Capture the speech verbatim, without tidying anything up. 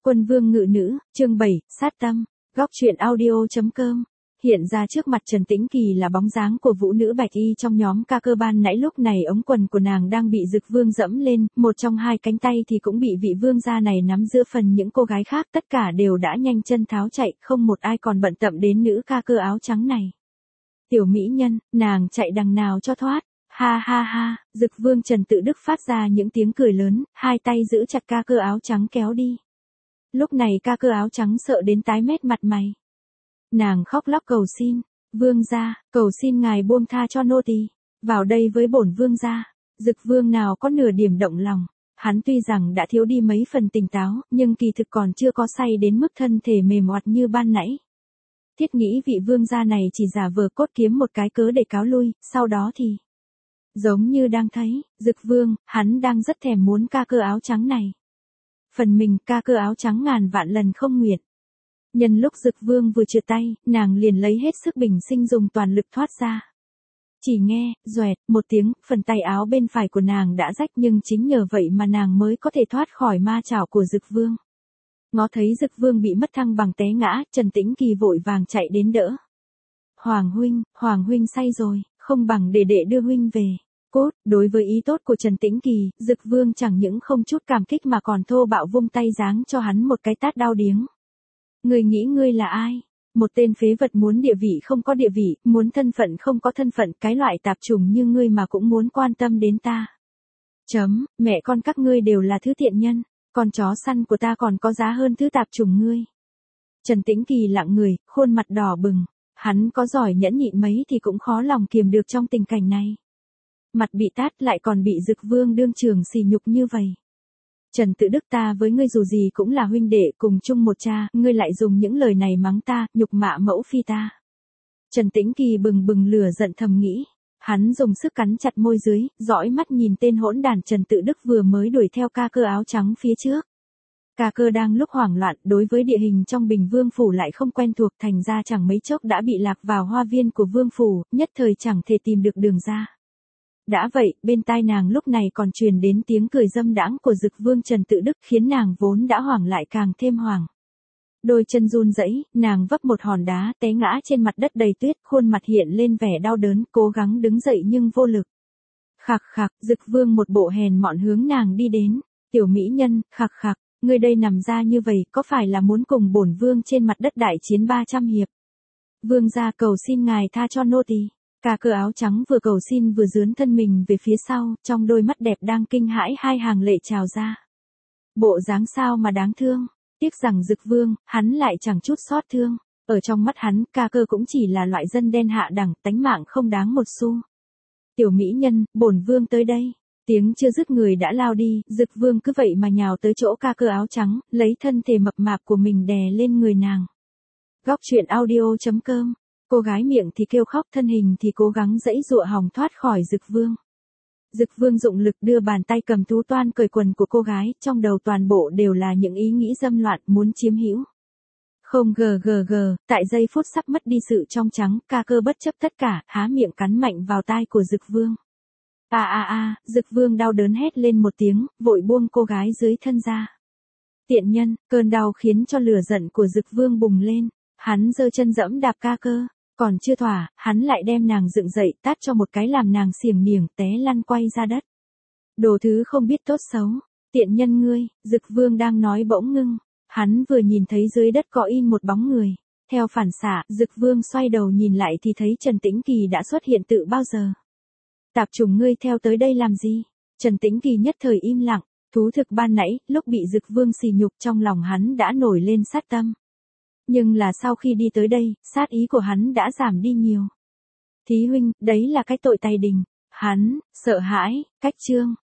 Quân vương ngự nữ, chương bảy, sát tâm, góc truyện audio.com. Hiện ra trước mặt Trần Tĩnh Kỳ là bóng dáng của vũ nữ bạch y trong nhóm ca cơ ban nãy, lúc này ống quần của nàng đang bị Dực Vương dẫm lên, một trong hai cánh tay thì cũng bị vị vương gia này nắm giữa phần, những cô gái khác tất cả đều đã nhanh chân tháo chạy, không một ai còn bận tâm đến nữ ca cơ áo trắng này. Tiểu mỹ nhân, nàng chạy đằng nào cho thoát. Ha ha ha, Dực Vương Trần Tự Đức phát ra những tiếng cười lớn, hai tay giữ chặt ca cơ áo trắng kéo đi. Lúc này ca cơ áo trắng sợ đến tái mét mặt mày. Nàng khóc lóc cầu xin, vương gia, cầu xin ngài buông tha cho nô tỳ, vào đây với bổn vương gia. Dực Vương nào có nửa điểm động lòng, hắn tuy rằng đã thiếu đi mấy phần tỉnh táo, nhưng kỳ thực còn chưa có say đến mức thân thể mềm oặt như ban nãy. Thiết nghĩ vị vương gia này chỉ giả vờ cốt kiếm một cái cớ để cáo lui, sau đó thì giống như đang thấy, Dực Vương, hắn đang rất thèm muốn ca cơ áo trắng này. Phần mình ca cơ áo trắng ngàn vạn lần không nguyện. Nhân lúc Dực Vương vừa trượt tay, nàng liền lấy hết sức bình sinh dùng toàn lực thoát ra. Chỉ nghe, doẹt, một tiếng, phần tay áo bên phải của nàng đã rách, nhưng chính nhờ vậy mà nàng mới có thể thoát khỏi ma chảo của Dực Vương. Ngó thấy Dực Vương bị mất thăng bằng té ngã, Trần Tĩnh Kỳ vội vàng chạy đến đỡ. Hoàng huynh, Hoàng huynh say rồi, không bằng để đệ đưa huynh về. Cốt, đối với ý tốt của Trần Tĩnh Kỳ, Dực Vương chẳng những không chút cảm kích mà còn thô bạo vung tay giáng cho hắn một cái tát đau điếng. Ngươi nghĩ ngươi là ai? Một tên phế vật muốn địa vị không có địa vị, muốn thân phận không có thân phận, cái loại tạp chủng như ngươi mà cũng muốn quan tâm đến ta. Chấm, mẹ con các ngươi đều là thứ tiện nhân, con chó săn của ta còn có giá hơn thứ tạp chủng ngươi. Trần Tĩnh Kỳ lặng người, khuôn mặt đỏ bừng, hắn có giỏi nhẫn nhịn mấy thì cũng khó lòng kiềm được trong tình cảnh này. Mặt bị tát lại còn bị Dực Vương đương trường sỉ nhục như vậy. Trần Tự Đức, ta với ngươi dù gì cũng là huynh đệ cùng chung một cha, ngươi lại dùng những lời này mắng ta, nhục mạ mẫu phi ta. Trần Tĩnh Kỳ bừng bừng lửa giận thầm nghĩ, hắn dùng sức cắn chặt môi dưới, dõi mắt nhìn tên hỗn đản Trần Tự Đức vừa mới đuổi theo ca cơ áo trắng phía trước. Ca cơ đang lúc hoảng loạn, đối với địa hình trong Bình Vương phủ lại không quen thuộc, thành ra chẳng mấy chốc đã bị lạc vào hoa viên của Vương phủ, nhất thời chẳng thể tìm được đường ra. Đã vậy, bên tai nàng lúc này còn truyền đến tiếng cười dâm đãng của Dực Vương Trần Tự Đức, khiến nàng vốn đã hoảng lại càng thêm hoảng. Đôi chân run rẩy, nàng vấp một hòn đá té ngã trên mặt đất đầy tuyết, khuôn mặt hiện lên vẻ đau đớn, cố gắng đứng dậy nhưng vô lực. Khạc khạc, Dực Vương một bộ hèn mọn hướng nàng đi đến. Tiểu mỹ nhân, khạc khạc, ngươi đây nằm ra như vậy, có phải là muốn cùng bổn vương trên mặt đất đại chiến ba trăm hiệp? Vương gia, cầu xin ngài tha cho nô tỳ. Ca cơ áo trắng vừa cầu xin vừa dướn thân mình về phía sau, trong đôi mắt đẹp đang kinh hãi hai hàng lệ trào ra. Bộ dáng sao mà đáng thương, tiếc rằng Dực Vương, hắn lại chẳng chút xót thương. Ở trong mắt hắn, ca cơ cũng chỉ là loại dân đen hạ đẳng, tánh mạng không đáng một xu. Tiểu mỹ nhân, bổn vương tới đây. Tiếng chưa dứt người đã lao đi, Dực Vương cứ vậy mà nhào tới chỗ ca cơ áo trắng, lấy thân thể mập mạp của mình đè lên người nàng. Góc truyện audio.com. Cô gái miệng thì kêu khóc, thân hình thì cố gắng giãy giụa hòng thoát khỏi Dực Vương. Dực Vương dụng lực đưa bàn tay cầm tú toan cởi quần của cô gái, trong đầu toàn bộ đều là những ý nghĩ dâm loạn, muốn chiếm hữu. Không gờ gờ gờ, tại giây phút sắp mất đi sự trong trắng, ca cơ bất chấp tất cả, há miệng cắn mạnh vào tai của Dực Vương. A a a, Dực Vương đau đớn hét lên một tiếng, vội buông cô gái dưới thân ra. Tiện nhân, cơn đau khiến cho lửa giận của Dực Vương bùng lên, hắn giơ chân dẫm đạp ca cơ. Còn chưa thỏa, hắn lại đem nàng dựng dậy, tát cho một cái làm nàng xiềng niềng té lăn quay ra đất. Đồ thứ không biết tốt xấu, tiện nhân ngươi, Dực Vương đang nói bỗng ngưng, hắn vừa nhìn thấy dưới đất có in một bóng người. Theo phản xạ, Dực Vương xoay đầu nhìn lại thì thấy Trần Tĩnh Kỳ đã xuất hiện từ bao giờ. Tạp chủng, ngươi theo tới đây làm gì? Trần Tĩnh Kỳ nhất thời im lặng, thú thực ban nãy, lúc bị Dực Vương sỉ nhục trong lòng hắn đã nổi lên sát tâm. Nhưng là sau khi đi tới đây, sát ý của hắn đã giảm đi nhiều. Thí huynh, đấy là cái tội tay đình. Hắn, sợ hãi, cách trương,